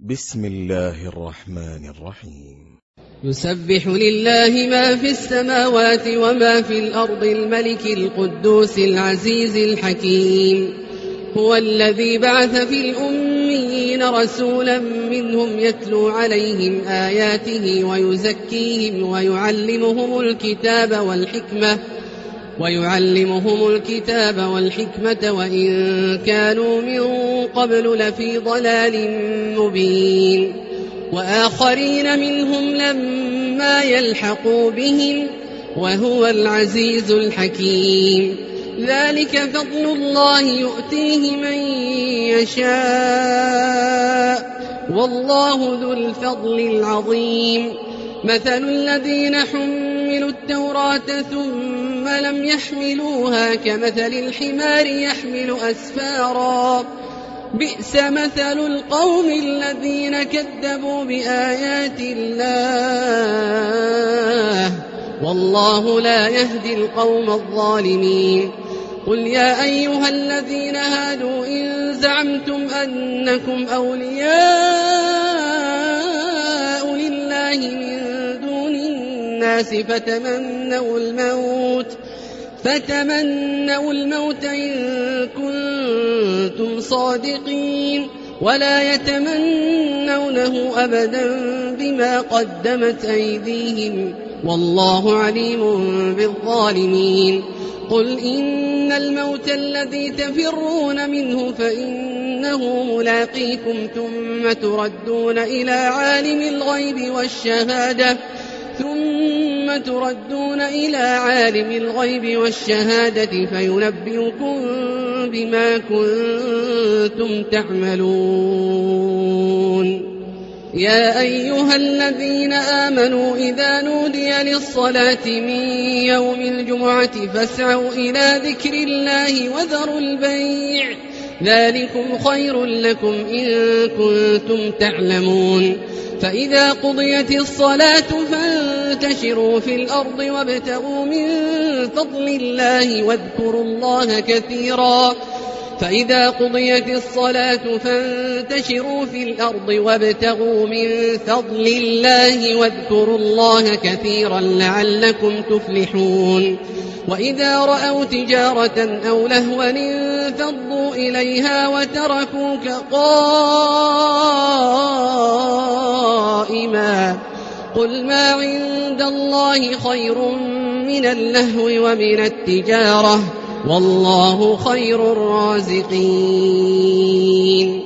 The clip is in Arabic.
بسم الله الرحمن الرحيم. يسبح لله ما في السماوات وما في الأرض الملك القدوس العزيز الحكيم. هو الذي بعث في الأميين رسولا منهم يتلو عليهم آياته ويزكيهم ويعلمهم الكتاب والحكمة وإن كانوا من قبل لفي ضلال مبين. وآخرين منهم لما يلحقوا بهم وهو العزيز الحكيم. ذلك فضل الله يؤتيه من يشاء والله ذو الفضل العظيم. مثل الذين حملوا التوراة ثم لم يحملوها كمثل الحمار يحمل أسفارا بئس مثل القوم الذين كذبوا بآيات الله والله لا يهدي القوم الظالمين. قل يا أيها الذين هادوا إن زعمتم أنكم أولياء لله من دون الناس فتمنوا الموت إن كنتم صادقين ولا يتمنونه أبدا بما قدمت أيديهم والله عليم بالظالمين. قل إن الموت الذي تفرون منه فإنه ملاقيكم ثم تردون إلى عالم الغيب والشهادة فينبئكم بما كنتم تعملون. يا أيها الذين آمنوا إذا نودي للصلاة من يوم الجمعة فاسعوا إلى ذكر الله وذروا البيع ذلكم خير لكم إن كنتم تعلمون. فإذا قضيت الصلاة فانتشروا في الأرض وابتغوا من فضل الله واذكروا الله كثيرا لعلكم تفلحون. وإذا رأوا تجارة أو لهوا انفضوا إليها وتركوك قائما قل ما عند الله خير من اللهو ومن التجارة والله خير الرازقين.